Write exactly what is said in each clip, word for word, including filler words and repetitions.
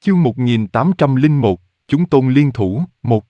Chương một nghìn tám trăm lẻ một, chúng tôn liên thủ, một.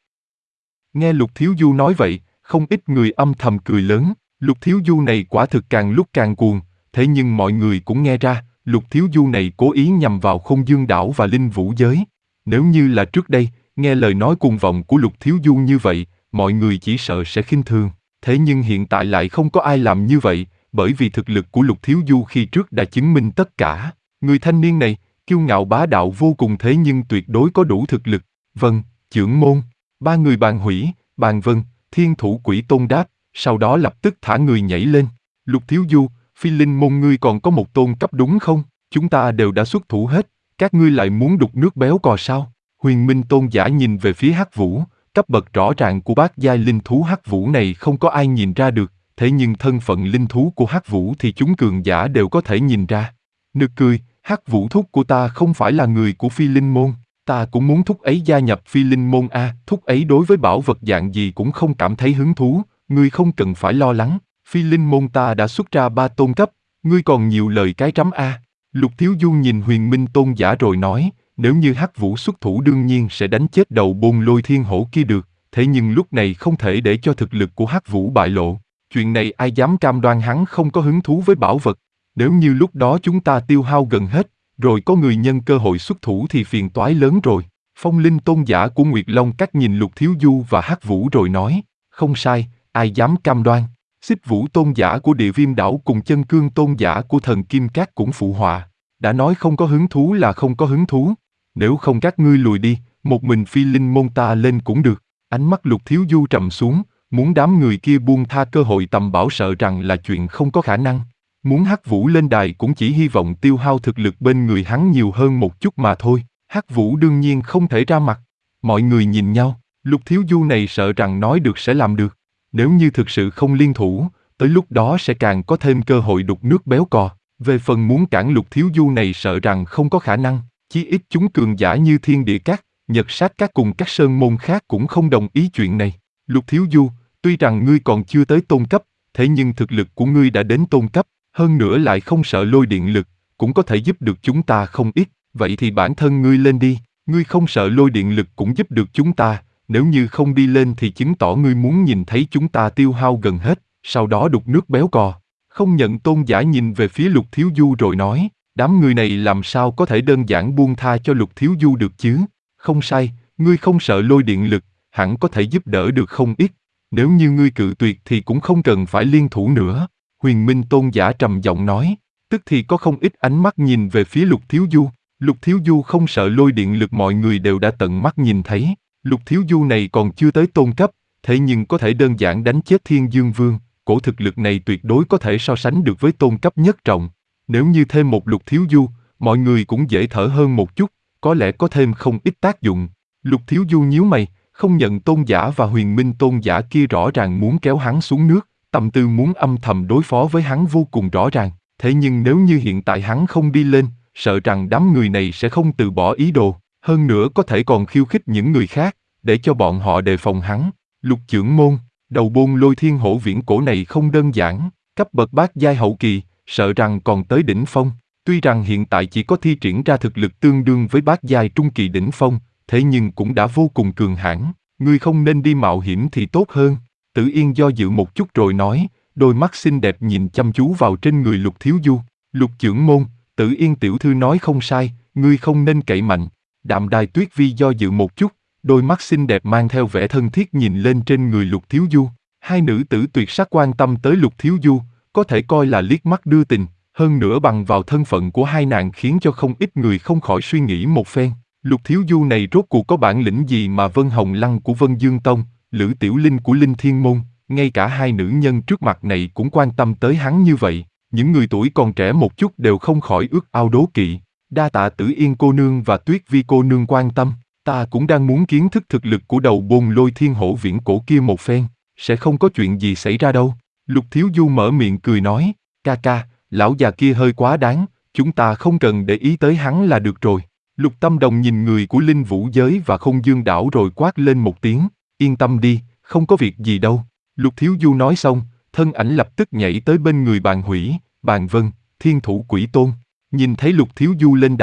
Nghe Lục Thiếu Du nói vậy, không ít người âm thầm cười lớn, Lục Thiếu Du này quả thực càng lúc càng cuồng, thế nhưng mọi người cũng nghe ra, Lục Thiếu Du này cố ý nhằm vào Không Dương Đảo và Linh Vũ Giới. Nếu như là trước đây, nghe lời nói cuồng vọng của Lục Thiếu Du như vậy, mọi người chỉ sợ sẽ khinh thường, thế nhưng hiện tại lại không có ai làm như vậy, bởi vì thực lực của Lục Thiếu Du khi trước đã chứng minh tất cả. Người thanh niên này, kiêu ngạo bá đạo vô cùng thế nhưng tuyệt đối có đủ thực lực. Vâng, trưởng môn. Ba người Bàn Hủy, Bàn Vân, Thiên Thủ Quỷ Tôn đáp, sau đó lập tức thả người nhảy lên. Lục Thiếu Du, Phi Linh môn ngươi còn có một tôn cấp đúng không? Chúng ta đều đã xuất thủ hết, các ngươi lại muốn đục nước béo cò sao? Huyền Minh Tôn giả nhìn về phía Hắc Vũ, cấp bậc rõ ràng của bát giai linh thú Hắc Vũ này không có ai nhìn ra được, thế nhưng thân phận linh thú của Hắc Vũ thì chúng cường giả đều có thể nhìn ra. Nực cười, Hắc Vũ thúc của ta không phải là người của Phi Linh môn, ta cũng muốn thúc ấy gia nhập Phi Linh môn a, thúc ấy đối với bảo vật dạng gì cũng không cảm thấy hứng thú, ngươi không cần phải lo lắng, Phi Linh môn ta đã xuất ra ba tôn cấp, ngươi còn nhiều lời cái rắm a. Lục Thiếu Du nhìn Huyền Minh Tôn giả rồi nói, nếu như Hắc Vũ xuất thủ đương nhiên sẽ đánh chết đầu Bôn Lôi Thiên Hổ kia được, thế nhưng lúc này không thể để cho thực lực của Hắc Vũ bại lộ, chuyện này ai dám cam đoan hắn không có hứng thú với bảo vật. Nếu như lúc đó chúng ta tiêu hao gần hết, rồi có người nhân cơ hội xuất thủ thì phiền toái lớn rồi. Phong Linh Tôn giả của Nguyệt Long Các nhìn Lục Thiếu Du và Hắc Vũ rồi nói, không sai, ai dám cam đoan. Xích Vũ Tôn giả của Địa Viêm Đảo cùng Chân Cương Tôn giả của Thần Kim Các cũng phụ họa, đã nói không có hứng thú là không có hứng thú. Nếu không các ngươi lùi đi, một mình Phi Linh môn ta lên cũng được. Ánh mắt Lục Thiếu Du trầm xuống, muốn đám người kia buông tha cơ hội tầm bảo sợ rằng là chuyện không có khả năng. Muốn Hắc Vũ lên đài cũng chỉ hy vọng tiêu hao thực lực bên người hắn nhiều hơn một chút mà thôi. Hắc Vũ đương nhiên không thể ra mặt. Mọi người nhìn nhau, Lục Thiếu Du này sợ rằng nói được sẽ làm được. Nếu như thực sự không liên thủ, tới lúc đó sẽ càng có thêm cơ hội đục nước béo cò. Về phần muốn cản Lục Thiếu Du này sợ rằng không có khả năng, chí ít chúng cường giả như Thiên Địa Các, Nhật Sát Các cùng các sơn môn khác cũng không đồng ý chuyện này. Lục Thiếu Du, tuy rằng ngươi còn chưa tới tôn cấp, thế nhưng thực lực của ngươi đã đến tôn cấp. Hơn nữa lại không sợ lôi điện lực, cũng có thể giúp được chúng ta không ít, vậy thì bản thân ngươi lên đi, ngươi không sợ lôi điện lực cũng giúp được chúng ta, nếu như không đi lên thì chứng tỏ ngươi muốn nhìn thấy chúng ta tiêu hao gần hết, sau đó đục nước béo cò. Không nhận tôn giả nhìn về phía Lục Thiếu Du rồi nói, đám người này làm sao có thể đơn giản buông tha cho Lục Thiếu Du được chứ, không sai, ngươi không sợ lôi điện lực, hẳn có thể giúp đỡ được không ít, nếu như ngươi cự tuyệt thì cũng không cần phải liên thủ nữa. Huyền Minh Tôn giả trầm giọng nói, tức thì có không ít ánh mắt nhìn về phía Lục Thiếu Du. Lục Thiếu Du không sợ lôi điện lực mọi người đều đã tận mắt nhìn thấy. Lục Thiếu Du này còn chưa tới tôn cấp, thế nhưng có thể đơn giản đánh chết Thiên Dương Vương. Cổ thực lực này tuyệt đối có thể so sánh được với tôn cấp nhất trọng. Nếu như thêm một Lục Thiếu Du, mọi người cũng dễ thở hơn một chút, có lẽ có thêm không ít tác dụng. Lục Thiếu Du nhíu mày, không nhận tôn giả và Huyền Minh Tôn giả kia rõ ràng muốn kéo hắn xuống nước. Tâm tư muốn âm thầm đối phó với hắn vô cùng rõ ràng, thế nhưng nếu như hiện tại hắn không đi lên, sợ rằng đám người này sẽ không từ bỏ ý đồ, hơn nữa có thể còn khiêu khích những người khác, để cho bọn họ đề phòng hắn. Lục trưởng môn, đầu Bôn Lôi Thiên Hổ viễn cổ này không đơn giản, cấp bậc bát giai hậu kỳ, sợ rằng còn tới đỉnh phong. Tuy rằng hiện tại chỉ có thi triển ra thực lực tương đương với bát giai trung kỳ đỉnh phong, thế nhưng cũng đã vô cùng cường hãn, ngươi không nên đi mạo hiểm thì tốt hơn. Tử Yên do dự một chút rồi nói, đôi mắt xinh đẹp nhìn chăm chú vào trên người Lục Thiếu Du. Lục trưởng môn, Tử Yên tiểu thư nói không sai, ngươi không nên cậy mạnh. Đạm Đài Tuyết Vi do dự một chút, đôi mắt xinh đẹp mang theo vẻ thân thiết nhìn lên trên người Lục Thiếu Du. Hai nữ tử tuyệt sắc quan tâm tới Lục Thiếu Du, có thể coi là liếc mắt đưa tình, hơn nữa bằng vào thân phận của hai nàng khiến cho không ít người không khỏi suy nghĩ một phen. Lục Thiếu Du này rốt cuộc có bản lĩnh gì mà Vân Hồng Lăng của Vân Dương Tông, Lữ Tiểu Linh của Linh Thiên Môn, ngay cả hai nữ nhân trước mặt này cũng quan tâm tới hắn như vậy, những người tuổi còn trẻ một chút đều không khỏi ước ao đố kỵ. Đa tạ Tử Yên cô nương và Tuyết Vi cô nương quan tâm, ta cũng đang muốn kiến thức thực lực của đầu Bôn Lôi Thiên Hổ viễn cổ kia một phen, sẽ không có chuyện gì xảy ra đâu. Lục Thiếu Du mở miệng cười nói, ca ca, lão già kia hơi quá đáng, chúng ta không cần để ý tới hắn là được rồi. Lục Tâm Đồng nhìn người của Linh Vũ Giới và Không Dương Đảo rồi quát lên một tiếng, yên tâm đi, không có việc gì đâu. Lục Thiếu Du nói xong, thân ảnh lập tức nhảy tới bên người Bàn Hủy, Bàn Vân, Thiên Thủ Quỷ Tôn. Nhìn thấy Lục Thiếu Du lên đài,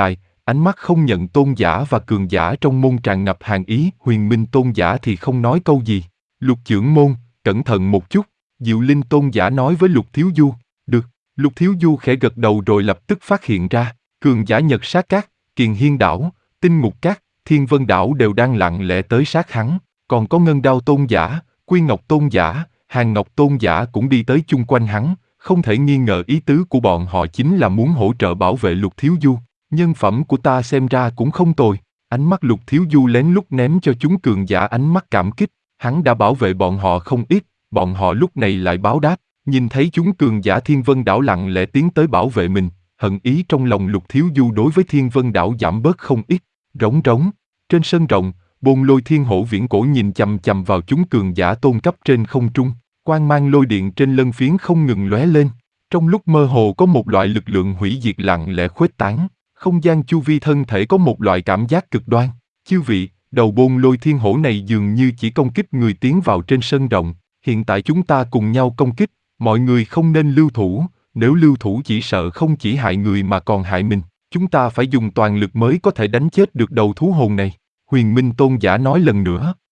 ánh mắt không nhận tôn giả và cường giả trong môn tràn ngập hàn ý. Huyền Minh tôn giả thì không nói câu gì. Lục trưởng môn, cẩn thận một chút, Diệu Linh tôn giả nói với Lục Thiếu Du. Được, Lục Thiếu Du khẽ gật đầu rồi lập tức phát hiện ra, cường giả Nhật Sát Các, Kiền Hiên đảo, Tinh Ngục Các, Thiên Vân đảo đều đang lặng lẽ tới sát hắn, còn có Ngân Đao tôn giả, Quy Ngọc tôn giả, Hàn Ngọc tôn giả cũng đi tới chung quanh hắn, không thể nghi ngờ ý tứ của bọn họ chính là muốn hỗ trợ bảo vệ Lục Thiếu Du. Nhân phẩm của ta xem ra cũng không tồi. Ánh mắt Lục Thiếu Du lén lút ném cho chúng cường giả ánh mắt cảm kích, hắn đã bảo vệ bọn họ không ít, bọn họ lúc này lại báo đáp, nhìn thấy chúng cường giả Thiên Vân đảo lặng lẽ tiến tới bảo vệ mình, hận ý trong lòng Lục Thiếu Du đối với Thiên Vân đảo giảm bớt không ít. Rống rống, trên sân rộng, Bồn Lôi Thiên Hổ viễn cổ nhìn chằm chằm vào chúng cường giả tôn cấp trên không trung, quang mang lôi điện trên lân phiến không ngừng lóe lên, trong lúc mơ hồ có một loại lực lượng hủy diệt lặng lẽ khuếch tán, không gian chu vi thân thể có một loại cảm giác cực đoan. Chư vị, đầu Bồn Lôi Thiên Hổ này dường như chỉ công kích người tiến vào trên sân rộng, hiện tại chúng ta cùng nhau công kích, mọi người không nên lưu thủ, nếu lưu thủ chỉ sợ không chỉ hại người mà còn hại mình, chúng ta phải dùng toàn lực mới có thể đánh chết được đầu thú hồn này. Huyền Minh tôn giả nói lần nữa.